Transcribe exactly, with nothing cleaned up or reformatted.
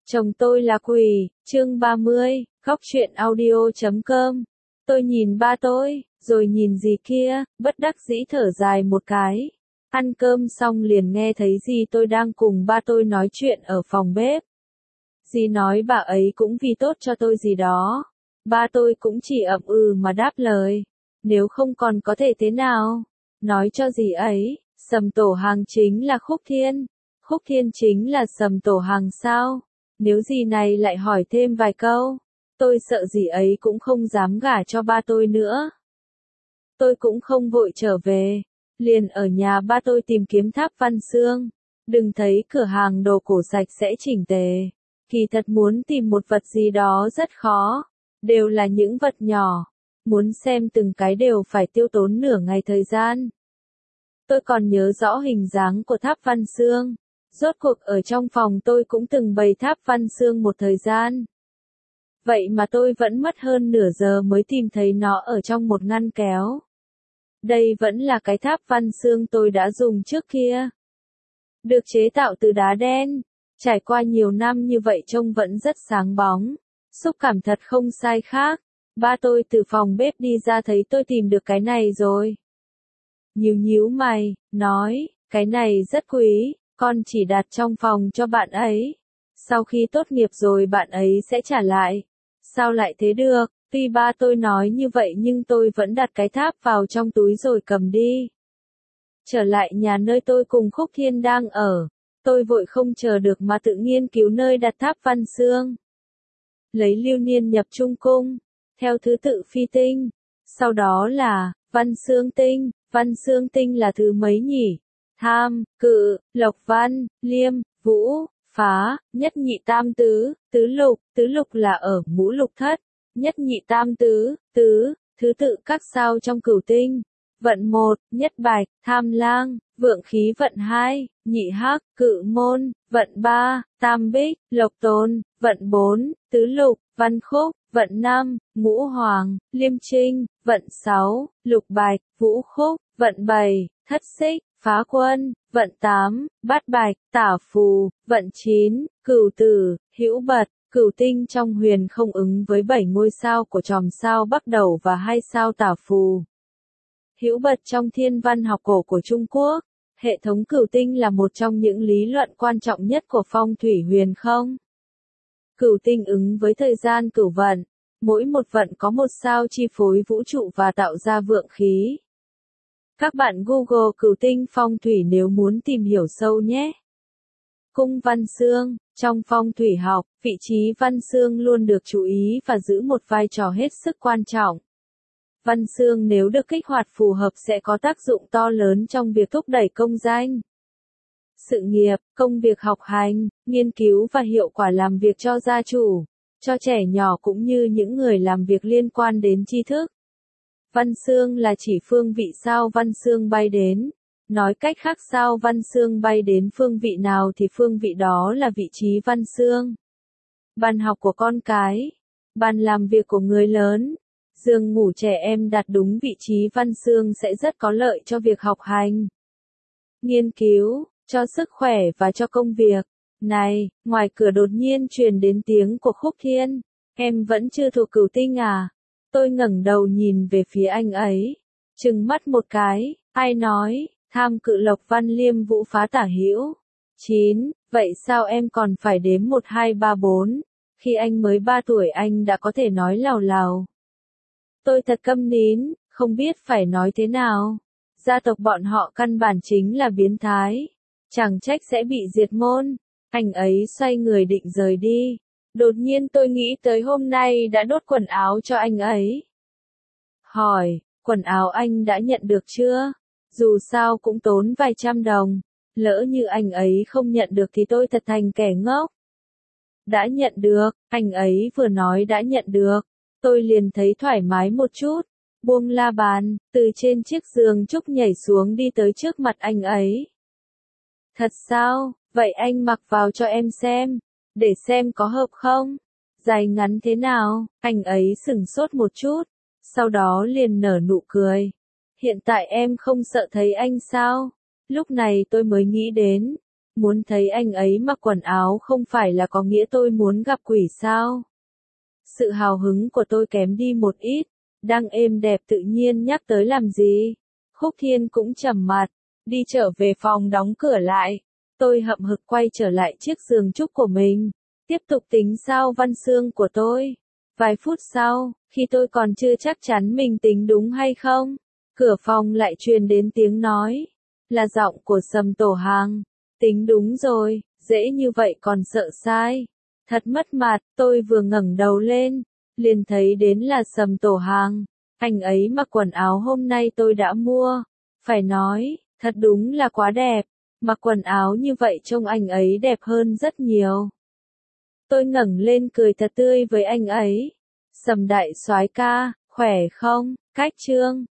Chồng tôi là quỷ, chương ba mươi, góc truyện audio chấm com. Tôi nhìn ba tôi, rồi nhìn dì kia, bất đắc dĩ thở dài một cái. Ăn cơm xong liền nghe thấy dì tôi đang cùng ba tôi nói chuyện ở phòng bếp. Dì nói bà ấy cũng vì tốt cho tôi gì đó. Ba tôi cũng chỉ ậm ừ mà đáp lời. Nếu không còn có thể thế nào? Nói cho dì ấy, Sầm Tổ Hàng chính là Khúc Thiên. Khúc Thiên chính là Sầm Tổ Hàng sao? Nếu dì này lại hỏi thêm vài câu, tôi sợ dì ấy cũng không dám gả cho ba tôi nữa. Tôi cũng không vội trở về, liền ở nhà ba tôi tìm kiếm Tháp Văn Xương. Đừng thấy cửa hàng đồ cổ sạch sẽ chỉnh tề. Kỳ thật muốn tìm một vật gì đó rất khó, đều là những vật nhỏ. Muốn xem từng cái đều phải tiêu tốn nửa ngày thời gian. Tôi còn nhớ rõ hình dáng của Tháp Văn Xương. Rốt cuộc ở trong phòng tôi cũng từng bày Tháp Văn Xương một thời gian. Vậy mà tôi vẫn mất hơn nửa giờ mới tìm thấy nó ở trong một ngăn kéo. Đây vẫn là cái Tháp Văn Xương tôi đã dùng trước kia. Được chế tạo từ đá đen. Trải qua nhiều năm như vậy trông vẫn rất sáng bóng. Xúc cảm thật không sai khác. Ba tôi từ phòng bếp đi ra thấy tôi tìm được cái này rồi. Nhíu nhíu mày, nói, cái này rất quý. Con chỉ đặt trong phòng cho bạn ấy. Sau khi tốt nghiệp rồi bạn ấy sẽ trả lại. Sao lại thế được? Tuy ba tôi nói như vậy nhưng tôi vẫn đặt cái tháp vào trong túi rồi cầm đi. Trở lại nhà nơi tôi cùng Khúc Thiên đang ở. Tôi vội không chờ được mà tự nghiên cứu nơi đặt Tháp Văn Xương. Lấy lưu niên nhập trung cung. Theo thứ tự phi tinh. Sau đó là Văn Xương tinh. Văn Xương tinh là thứ mấy nhỉ? Tham, Cự, Lộc Văn, Liêm, Vũ, Phá, Nhất Nhị Tam Tứ, Tứ Lục, Tứ Lục là ở ngũ lục thất, Nhất Nhị Tam Tứ, Tứ, thứ tự các sao trong cửu tinh. Vận một, Nhất Bạch, Tham Lang, Vượng Khí vận hai, Nhị Hắc, Cự Môn, vận ba, Tam Bích, Lộc Tôn, vận bốn, Tứ Lục, Văn Khúc, vận năm, Ngũ Hoàng, Liêm Trinh, vận sáu, Lục Bạch, Vũ Khúc, vận bảy, Thất Xích, Phá Quân, vận tám, Bát Bạch, Tả Phù, vận chín, Cửu Tử, Hữu Bật. Cửu tinh trong huyền không ứng với bảy ngôi sao của chòm sao Bắc Đầu và hai sao Tả Phù. Hữu Bật trong thiên văn học cổ của Trung Quốc. Hệ thống cửu tinh là một trong những lý luận quan trọng nhất của phong thủy huyền không. Cửu tinh ứng với thời gian cửu vận. Mỗi một vận có một sao chi phối vũ trụ và tạo ra vượng khí. Các bạn Google cửu tinh phong thủy nếu muốn tìm hiểu sâu nhé. Cung Văn Xương. Trong phong thủy học, vị trí Văn Xương luôn được chú ý và giữ một vai trò hết sức quan trọng. Văn Xương nếu được kích hoạt phù hợp sẽ có tác dụng to lớn trong việc thúc đẩy công danh, sự nghiệp, công việc học hành, nghiên cứu và hiệu quả làm việc cho gia chủ, cho trẻ nhỏ cũng như những người làm việc liên quan đến tri thức. Văn Xương là chỉ phương vị sao Văn Xương bay đến. Nói cách khác sao Văn Xương bay đến phương vị nào thì phương vị đó là vị trí Văn Xương. Bàn học của con cái, bàn làm việc của người lớn, giường ngủ trẻ em đặt đúng vị trí Văn Xương sẽ rất có lợi cho việc học hành, nghiên cứu, cho sức khỏe và cho công việc. Này, ngoài cửa đột nhiên truyền đến tiếng của Khúc Thiên, em vẫn chưa thuộc cửu tinh à? Tôi ngẩng đầu nhìn về phía anh ấy, trừng mắt một cái, ai nói? Tham Cự Lộc Văn Liêm Vũ Phá Tả Hữu. chín. Vậy sao em còn phải đếm một hai ba bốn? Khi anh mới ba tuổi anh đã có thể nói lào lào. Tôi thật câm nín, không biết phải nói thế nào. Gia tộc bọn họ căn bản chính là biến thái. Chẳng trách sẽ bị diệt môn. Anh ấy xoay người định rời đi. Đột nhiên tôi nghĩ tới hôm nay đã đốt quần áo cho anh ấy. Hỏi, quần áo anh đã nhận được chưa? Dù sao cũng tốn vài trăm đồng, lỡ như anh ấy không nhận được thì tôi thật thành kẻ ngốc. Đã nhận được, anh ấy vừa nói đã nhận được, tôi liền thấy thoải mái một chút, buông la bàn, từ trên chiếc giường trúc nhảy xuống đi tới trước mặt anh ấy. Thật sao, vậy anh mặc vào cho em xem, để xem có hợp không, dài ngắn thế nào, anh ấy sửng sốt một chút, sau đó liền nở nụ cười. Hiện tại em không sợ thấy anh sao? Lúc này tôi mới nghĩ đến, Muốn thấy anh ấy mặc quần áo không phải là có nghĩa tôi muốn gặp quỷ sao? Sự hào hứng của tôi kém đi một ít, đang êm đẹp tự nhiên nhắc tới làm gì? Khúc Thiên cũng trầm mặt, đi trở về phòng đóng cửa lại. Tôi hậm hực quay trở lại chiếc giường trúc của mình, tiếp tục tính sao văn xương của tôi. Vài phút sau, khi tôi còn chưa chắc chắn mình tính đúng hay không, cửa phòng lại truyền đến tiếng nói, là giọng của Sầm Tổ Hàng. Tính đúng rồi, dễ như vậy còn sợ sai. Thật mất mặt, tôi vừa ngẩng đầu lên, liền thấy đến là Sầm Tổ Hàng. Anh ấy mặc quần áo hôm nay tôi đã mua. Phải nói, thật đúng là quá đẹp. Mặc quần áo như vậy trông anh ấy đẹp hơn rất nhiều. Tôi ngẩng lên cười thật tươi với anh ấy. Sầm đại soái ca, khỏe không? Cách chương